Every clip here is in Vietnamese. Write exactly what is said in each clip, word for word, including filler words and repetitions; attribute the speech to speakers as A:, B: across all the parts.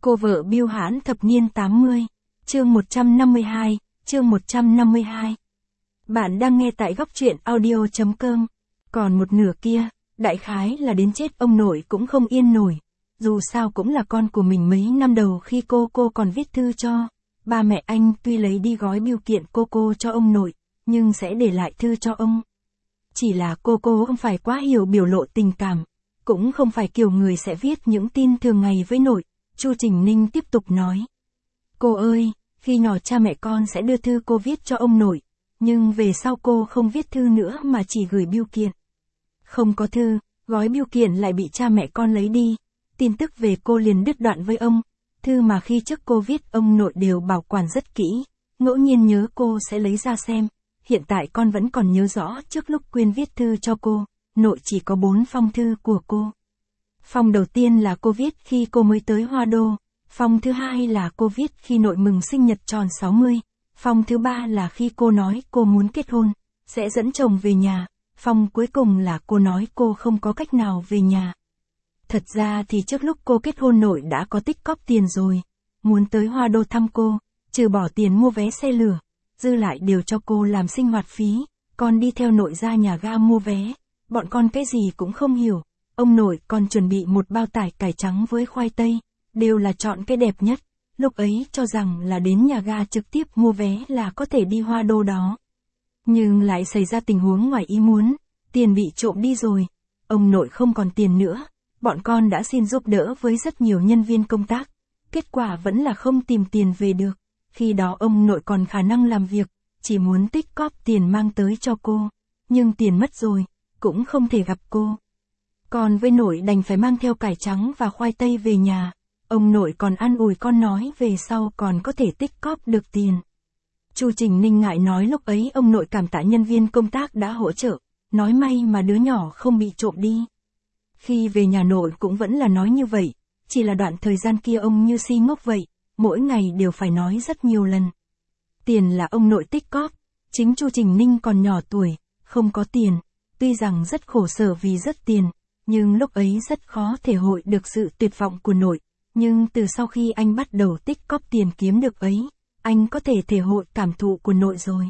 A: Cô vợ Bưu Hãn thập niên tám mươi, chương một trăm năm mươi hai, chương một trăm năm mươi hai. Bạn đang nghe tại góc truyện audio.com. Còn một nửa kia, đại khái là đến chết ông nội cũng không yên nổi. Dù sao cũng là con của mình mấy năm đầu khi cô cô còn viết thư cho. Ba mẹ anh tuy lấy đi gói bưu kiện cô cô cho ông nội, nhưng sẽ để lại thư cho ông. Chỉ là cô cô không phải quá hiểu biểu lộ tình cảm, cũng không phải kiểu người sẽ viết những tin thường ngày với nội. Chu Trình Ninh tiếp tục nói. Cô ơi, khi nhỏ cha mẹ con sẽ đưa thư cô viết cho ông nội, nhưng về sau cô không viết thư nữa mà chỉ gửi bưu kiện. Không có thư, gói bưu kiện lại bị cha mẹ con lấy đi, tin tức về cô liền đứt đoạn với ông, thư mà khi trước cô viết ông nội đều bảo quản rất kỹ, ngẫu nhiên nhớ cô sẽ lấy ra xem, hiện tại con vẫn còn nhớ rõ trước lúc Quyên viết thư cho cô, nội chỉ có bốn phong thư của cô. Phong đầu tiên là cô viết khi cô mới tới Hoa Đô, phong thứ hai là cô viết khi nội mừng sinh nhật tròn sáu mươi, phong thứ ba là khi cô nói cô muốn kết hôn, sẽ dẫn chồng về nhà, phong cuối cùng là cô nói cô không có cách nào về nhà. Thật ra thì trước lúc cô kết hôn nội đã có tích cóp tiền rồi, muốn tới Hoa Đô thăm cô, trừ bỏ tiền mua vé xe lửa, dư lại đều cho cô làm sinh hoạt phí, con đi theo nội ra nhà ga mua vé, bọn con cái gì cũng không hiểu. Ông nội còn chuẩn bị một bao tải cải trắng với khoai tây, đều là chọn cái đẹp nhất, lúc ấy cho rằng là đến nhà ga trực tiếp mua vé là có thể đi Hoa Đô đó. Nhưng lại xảy ra tình huống ngoài ý muốn, tiền bị trộm đi rồi, ông nội không còn tiền nữa, bọn con đã xin giúp đỡ với rất nhiều nhân viên công tác, kết quả vẫn là không tìm tiền về được, khi đó ông nội còn khả năng làm việc, chỉ muốn tích cóp tiền mang tới cho cô, nhưng tiền mất rồi, cũng không thể gặp cô. Con với nội đành phải mang theo cải trắng và khoai tây về nhà, ông nội còn an ủi con nói về sau còn có thể tích cóp được tiền. Chu Trình Ninh ngại nói lúc ấy ông nội cảm tạ nhân viên công tác đã hỗ trợ, nói may mà đứa nhỏ không bị trộm đi. Khi về nhà nội cũng vẫn là nói như vậy, chỉ là đoạn thời gian kia ông như si ngốc vậy, mỗi ngày đều phải nói rất nhiều lần. Tiền là ông nội tích cóp, chính Chu Trình Ninh còn nhỏ tuổi, không có tiền, tuy rằng rất khổ sở vì rất tiền. Nhưng lúc ấy rất khó thể hội được sự tuyệt vọng của nội, nhưng từ sau khi anh bắt đầu tích cóp tiền kiếm được ấy, anh có thể thể hội cảm thụ của nội rồi.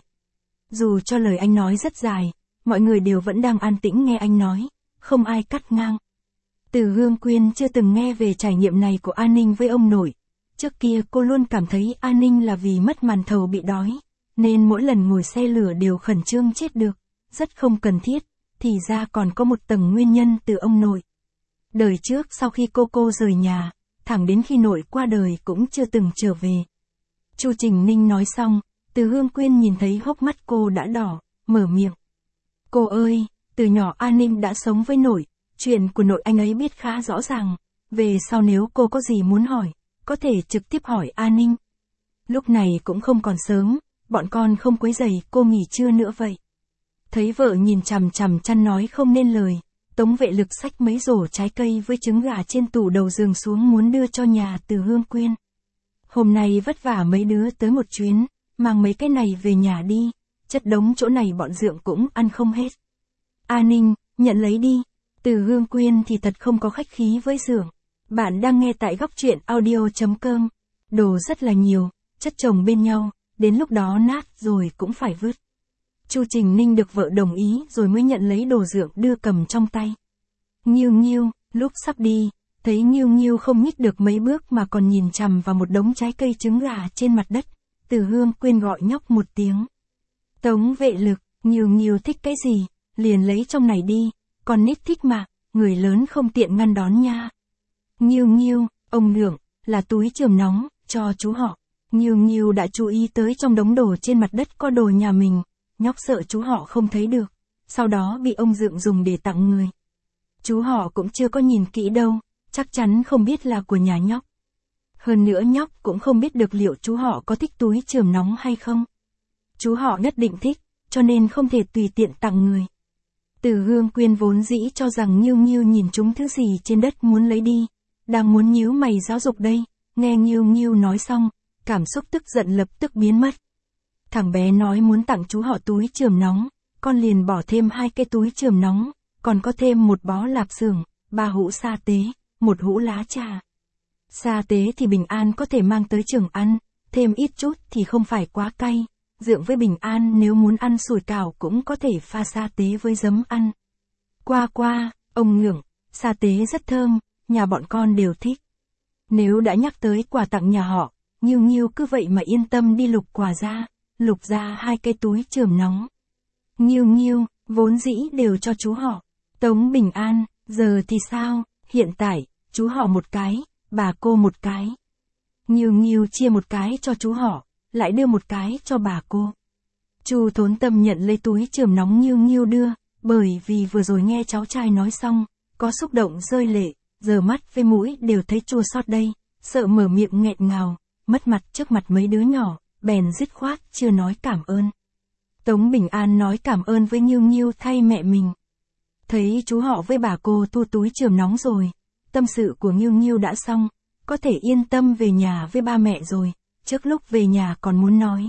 A: Dù cho lời anh nói rất dài, mọi người đều vẫn đang an tĩnh nghe anh nói, không ai cắt ngang. Từ Hương Quyên chưa từng nghe về trải nghiệm này của An Ninh với ông nội. Trước kia cô luôn cảm thấy An Ninh là vì mất màn thầu bị đói, nên mỗi lần ngồi xe lửa đều khẩn trương chết được, rất không cần thiết. Thì ra còn có một tầng nguyên nhân từ ông nội. Đời trước sau khi cô cô rời nhà, thẳng đến khi nội qua đời cũng chưa từng trở về. Chu Trình Ninh nói xong, Từ Hương Quyên nhìn thấy hốc mắt cô đã đỏ, mở miệng. Cô ơi, từ nhỏ An Ninh đã sống với nội, chuyện của nội anh ấy biết khá rõ ràng, về sau nếu cô có gì muốn hỏi, có thể trực tiếp hỏi An Ninh. Lúc này cũng không còn sớm, bọn con không quấy rầy cô nghỉ trưa nữa vậy. Thấy vợ nhìn chằm chằm chăn nói không nên lời, Tống Vệ Lực xách mấy rổ trái cây với trứng gà trên tủ đầu giường xuống muốn đưa cho nhà Từ Hương Quyên. Hôm nay vất vả mấy đứa tới một chuyến, mang mấy cái này về nhà đi, chất đống chỗ này bọn dượng cũng ăn không hết. A Ninh, nhận lấy đi. Từ Hương Quyên thì thật không có khách khí với dượng. Bạn đang nghe tại góc truyện audio.com. Đồ rất là nhiều, chất chồng bên nhau, đến lúc đó nát rồi cũng phải vứt. Chu Trình Ninh được vợ đồng ý rồi mới nhận lấy đồ dượng đưa cầm trong tay. Nghiêu Nghiêu, lúc sắp đi, thấy Nghiêu Nghiêu không nhích được mấy bước mà còn nhìn chằm vào một đống trái cây trứng gà trên mặt đất, Từ Hương Quyên gọi nhóc một tiếng. Tống Vệ Lực, Nghiêu Nghiêu thích cái gì, liền lấy trong này đi, con nít thích mà, người lớn không tiện ngăn đón nha. Nghiêu Nghiêu, ông Lượng, là túi chườm nóng, cho chú họ. Nghiêu Nghiêu đã chú ý tới trong đống đồ trên mặt đất có đồ nhà mình. Nhóc sợ chú họ không thấy được, sau đó bị ông Dượng dùng để tặng người. Chú họ cũng chưa có nhìn kỹ đâu, chắc chắn không biết là của nhà nhóc. Hơn nữa nhóc cũng không biết được liệu chú họ có thích túi chườm nóng hay không. Chú họ nhất định thích, cho nên không thể tùy tiện tặng người. Từ Hương Quyên vốn dĩ cho rằng Nghiêu Nghiêu nhìn chúng thứ gì trên đất muốn lấy đi, đang muốn nhíu mày giáo dục đây, nghe Nghiêu Nghiêu nói xong, cảm xúc tức giận lập tức biến mất. Thằng bé nói muốn tặng chú họ túi chườm nóng, con liền bỏ thêm hai cái túi chườm nóng, còn có thêm một bó lạp xưởng, ba hũ sa tế, một hũ lá trà. Sa tế thì Bình An có thể mang tới trường ăn, thêm ít chút thì không phải quá cay. Dượng với Bình An nếu muốn ăn sủi cảo cũng có thể pha sa tế với giấm ăn. Qua qua, ông ngưỡng, sa tế rất thơm, nhà bọn con đều thích. Nếu đã nhắc tới quà tặng nhà họ, Nghiêu Nghiêu cứ vậy mà yên tâm đi lục quà ra, lục ra hai cái túi chườm nóng. Nghiêu Nghiêu, vốn dĩ đều cho chú họ. Tống Bình An, giờ thì sao, hiện tại, chú họ một cái, bà cô một cái. Nghiêu Nghiêu chia một cái cho chú họ, lại đưa một cái cho bà cô. Chu Thốn Tâm nhận lấy túi chườm nóng Nghiêu Nghiêu đưa, bởi vì vừa rồi nghe cháu trai nói xong, có xúc động rơi lệ, giờ mắt với mũi đều thấy chua xót đây, sợ mở miệng nghẹn ngào, mất mặt trước mặt mấy đứa nhỏ, bèn dứt khoát chưa nói cảm ơn. Tống Bình An nói cảm ơn với Nghiêu Nghiêu thay mẹ mình. Thấy chú họ với bà cô thu túi chườm nóng rồi, tâm sự của Nghiêu Nghiêu đã xong, có thể yên tâm về nhà với ba mẹ rồi, trước lúc về nhà còn muốn nói.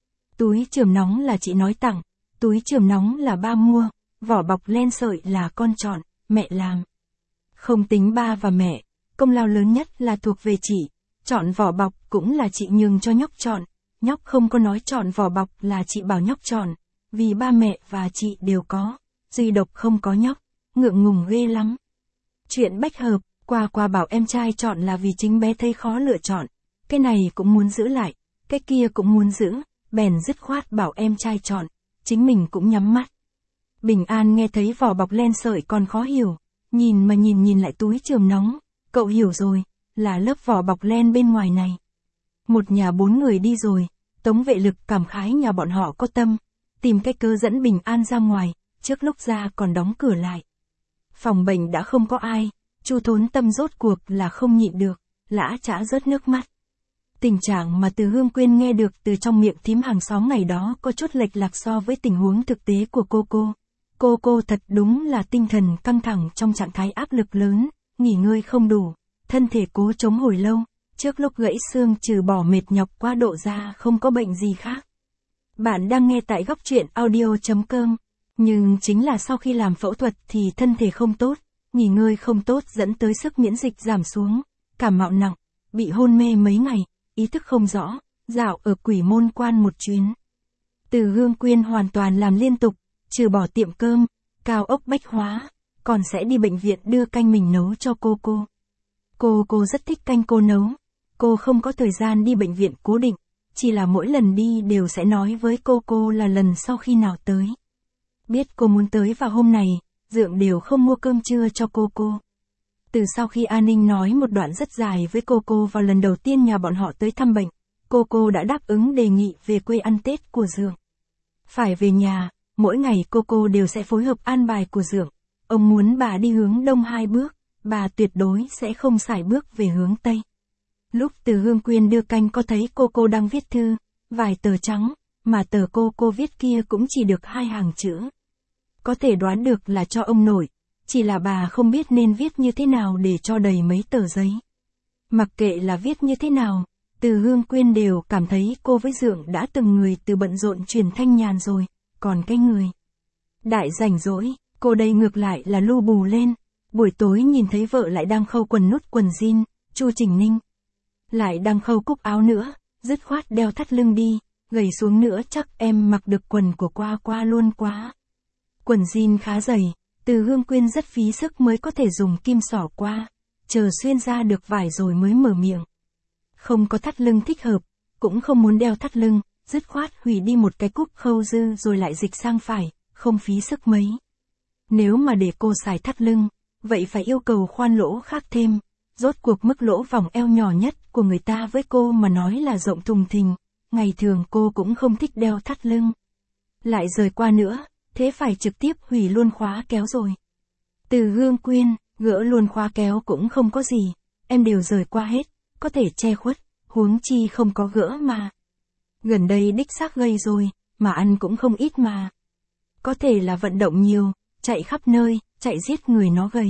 A: Túi chườm nóng là chị nói tặng, túi chườm nóng là ba mua, vỏ bọc len sợi là con chọn, mẹ làm. Không tính ba và mẹ, công lao lớn nhất là thuộc về chị, chọn vỏ bọc cũng là chị nhường cho nhóc chọn, nhóc không có nói chọn vỏ bọc là chị bảo nhóc chọn, vì ba mẹ và chị đều có, duy độc không có nhóc, ngượng ngùng ghê lắm. Chuyện bách hợp, qua qua bảo em trai chọn là vì chính bé thấy khó lựa chọn, cái này cũng muốn giữ lại, cái kia cũng muốn giữ, bèn dứt khoát bảo em trai chọn, chính mình cũng nhắm mắt. Bình An nghe thấy vỏ bọc len sợi còn khó hiểu, nhìn mà nhìn nhìn lại túi chườm nóng, cậu hiểu rồi, là lớp vỏ bọc len bên ngoài này. Một nhà bốn người đi rồi, Tống Vệ Lực cảm khái nhà bọn họ có tâm, tìm cách cớ dẫn Bình An ra ngoài, trước lúc ra còn đóng cửa lại. Phòng bệnh đã không có ai, Chu Thốn Tâm rốt cuộc là không nhịn được, lã chã rớt nước mắt. Tình trạng mà Từ Hương Quyên nghe được từ trong miệng thím hàng xóm ngày đó có chút lệch lạc so với tình huống thực tế của cô cô. Cô cô thật đúng là tinh thần căng thẳng trong trạng thái áp lực lớn, nghỉ ngơi không đủ, thân thể cố chống hồi lâu, trước lúc gãy xương trừ bỏ mệt nhọc quá độ ra không có bệnh gì khác. Bạn đang nghe tại góc truyện audio chấm com, nhưng chính là sau khi làm phẫu thuật thì thân thể không tốt, nghỉ ngơi không tốt dẫn tới sức miễn dịch giảm xuống, cảm mạo nặng, bị hôn mê mấy ngày, ý thức không rõ, dạo ở Quỷ Môn Quan một chuyến. Từ Hương Quyên hoàn toàn làm liên tục, trừ bỏ tiệm cơm, cao ốc bách hóa, còn sẽ đi bệnh viện đưa canh mình nấu cho cô cô. Cô cô rất thích canh cô nấu, cô không có thời gian đi bệnh viện cố định, chỉ là mỗi lần đi đều sẽ nói với cô cô là lần sau khi nào tới. Biết cô muốn tới vào hôm này, Dượng đều không mua cơm trưa cho cô cô. Từ sau khi An Ninh nói một đoạn rất dài với cô cô vào lần đầu tiên nhà bọn họ tới thăm bệnh, cô cô đã đáp ứng đề nghị về quê ăn Tết của Dượng. Phải về nhà, mỗi ngày cô cô đều sẽ phối hợp an bài của Dượng. Ông muốn bà đi hướng đông hai bước, bà tuyệt đối sẽ không xài bước về hướng tây. Lúc Từ Hương Quyên đưa canh có thấy cô cô đang viết thư, vài tờ trắng, mà tờ cô cô viết kia cũng chỉ được hai hàng chữ. Có thể đoán được là cho ông nội, chỉ là bà không biết nên viết như thế nào để cho đầy mấy tờ giấy. Mặc kệ là viết như thế nào, Từ Hương Quyên đều cảm thấy cô với Dượng đã từng người từ bận rộn chuyển thanh nhàn rồi, còn cái người đại rảnh rỗi, cô đây ngược lại là lu bù lên. Buổi tối nhìn thấy vợ lại đang khâu quần nút quần jean, Chu Trình Ninh lại đang khâu cúc áo nữa, dứt khoát đeo thắt lưng đi, gầy xuống nữa chắc em mặc được quần của qua qua luôn quá. Quần jean khá dày, Từ Hương Quyên rất phí sức mới có thể dùng kim xỏ qua, chờ xuyên ra được vải rồi mới mở miệng. Không có thắt lưng thích hợp, cũng không muốn đeo thắt lưng, dứt khoát hủy đi một cái cúc khâu dư rồi lại dịch sang phải, không phí sức mấy. Nếu mà để cô xài thắt lưng, vậy phải yêu cầu khoan lỗ khác thêm, rốt cuộc mức lỗ vòng eo nhỏ nhất của người ta với cô mà nói là rộng thùng thình, ngày thường cô cũng không thích đeo thắt lưng. Lại rời qua nữa, thế phải trực tiếp hủy luôn khóa kéo rồi. Từ Hương Quyên, gỡ luôn khóa kéo cũng không có gì, em đều rời qua hết, có thể che khuất, huống chi không có gỡ mà. Gần đây đích xác gầy rồi, mà ăn cũng không ít mà. Có thể là vận động nhiều, chạy khắp nơi, chạy giết người nó gầy.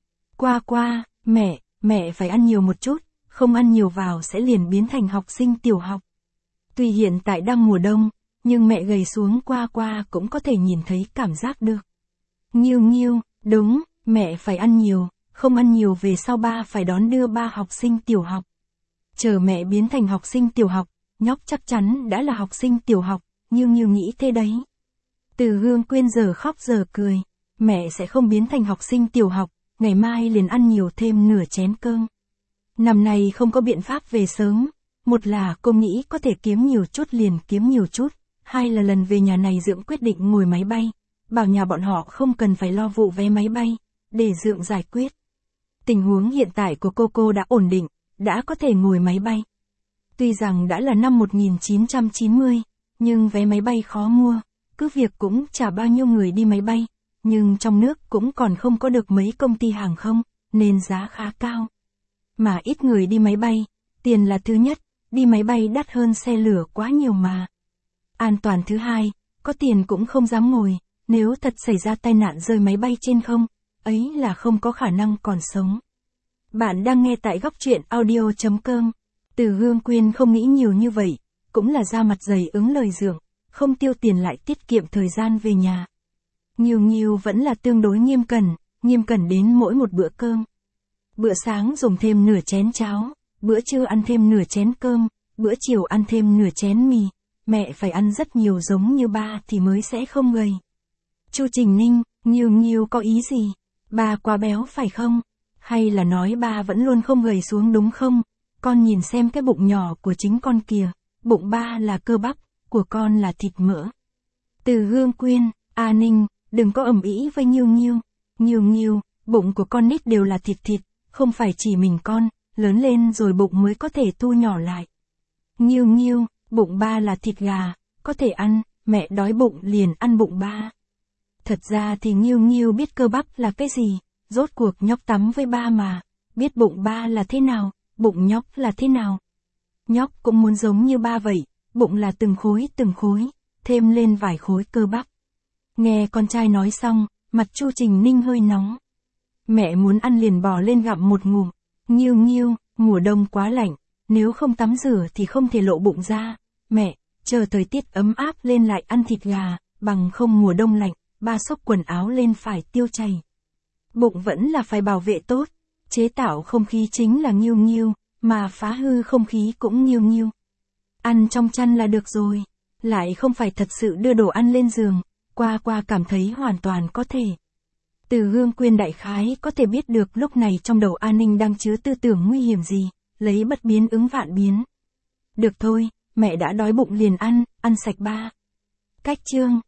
A: Qua qua, mẹ, mẹ phải ăn nhiều một chút, không ăn nhiều vào sẽ liền biến thành học sinh tiểu học. Tuy hiện tại đang mùa đông, nhưng mẹ gầy xuống qua qua cũng có thể nhìn thấy cảm giác được. Nghiêu Nghiêu, đúng, mẹ phải ăn nhiều, không ăn nhiều về sau ba phải đón đưa ba học sinh tiểu học. Chờ mẹ biến thành học sinh tiểu học, nhóc chắc chắn đã là học sinh tiểu học, Nghiêu Nghiêu nghĩ thế đấy. Từ Hương Quyên giờ khóc giờ cười, mẹ sẽ không biến thành học sinh tiểu học, ngày mai liền ăn nhiều thêm nửa chén cơm. Năm nay không có biện pháp về sớm, một là cô nghĩ có thể kiếm nhiều chút liền kiếm nhiều chút, hai là lần về nhà này Dượng quyết định ngồi máy bay, bảo nhà bọn họ không cần phải lo vụ vé máy bay, để Dượng giải quyết. Tình huống hiện tại của cô cô đã ổn định, đã có thể ngồi máy bay. Tuy rằng đã là năm một nghìn chín trăm chín mươi, nhưng vé máy bay khó mua, cứ việc cũng chả bao nhiêu người đi máy bay, nhưng trong nước cũng còn không có được mấy công ty hàng không, nên giá khá cao. Mà ít người đi máy bay, tiền là thứ nhất, đi máy bay đắt hơn xe lửa quá nhiều mà. An toàn thứ hai, có tiền cũng không dám ngồi, nếu thật xảy ra tai nạn rơi máy bay trên không, ấy là không có khả năng còn sống. Bạn đang nghe tại góc truyện audio chấm com. Từ Hương Quyên không nghĩ nhiều như vậy, cũng là da mặt dày ứng lời Dượng, không tiêu tiền lại tiết kiệm thời gian về nhà. Nghiêu Nghiêu vẫn là tương đối nghiêm cẩn, nghiêm cẩn đến mỗi một bữa cơm. Bữa sáng dùng thêm nửa chén cháo, bữa trưa ăn thêm nửa chén cơm, bữa chiều ăn thêm nửa chén mì, mẹ phải ăn rất nhiều giống như ba thì mới sẽ không gầy. Chu Trình Ninh, Nghiêu Nghiêu có ý gì? Ba quá béo phải không? Hay là nói ba vẫn luôn không gầy xuống đúng không? Con nhìn xem cái bụng nhỏ của chính con kìa, bụng ba là cơ bắp, của con là thịt mỡ. Từ Hương Quyên, A Ninh, đừng có ầm ĩ với Nghiêu Nghiêu. Nghiêu Nghiêu, bụng của con nít đều là thịt thịt, không phải chỉ mình con, lớn lên rồi bụng mới có thể thu nhỏ lại. Nghiêu Nghiêu, bụng ba là thịt gà, có thể ăn, mẹ đói bụng liền ăn bụng ba. Thật ra thì Nghiêu Nghiêu biết cơ bắp là cái gì, rốt cuộc nhóc tắm với ba mà, biết bụng ba là thế nào, bụng nhóc là thế nào. Nhóc cũng muốn giống như ba vậy, bụng là từng khối từng khối, thêm lên vài khối cơ bắp. Nghe con trai nói xong, mặt Chu Trình Ninh hơi nóng. Mẹ muốn ăn liền bò lên gặm một ngụm. Nghiêu Nghiêu, mùa đông quá lạnh, nếu không tắm rửa thì không thể lộ bụng ra. Mẹ, chờ thời tiết ấm áp lên lại ăn thịt gà, bằng không mùa đông lạnh, ba xốc quần áo lên phải tiêu chảy. Bụng vẫn là phải bảo vệ tốt, chế tạo không khí chính là Nghiêu Nghiêu, mà phá hư không khí cũng Nghiêu Nghiêu. Ăn trong chăn là được rồi, lại không phải thật sự đưa đồ ăn lên giường, qua qua cảm thấy hoàn toàn có thể. Từ Hương Quyên đại khái có thể biết được lúc này trong đầu An Ninh đang chứa tư tưởng nguy hiểm gì, lấy bất biến ứng vạn biến. Được thôi, mẹ đã đói bụng liền ăn, ăn sạch ba. Cách chương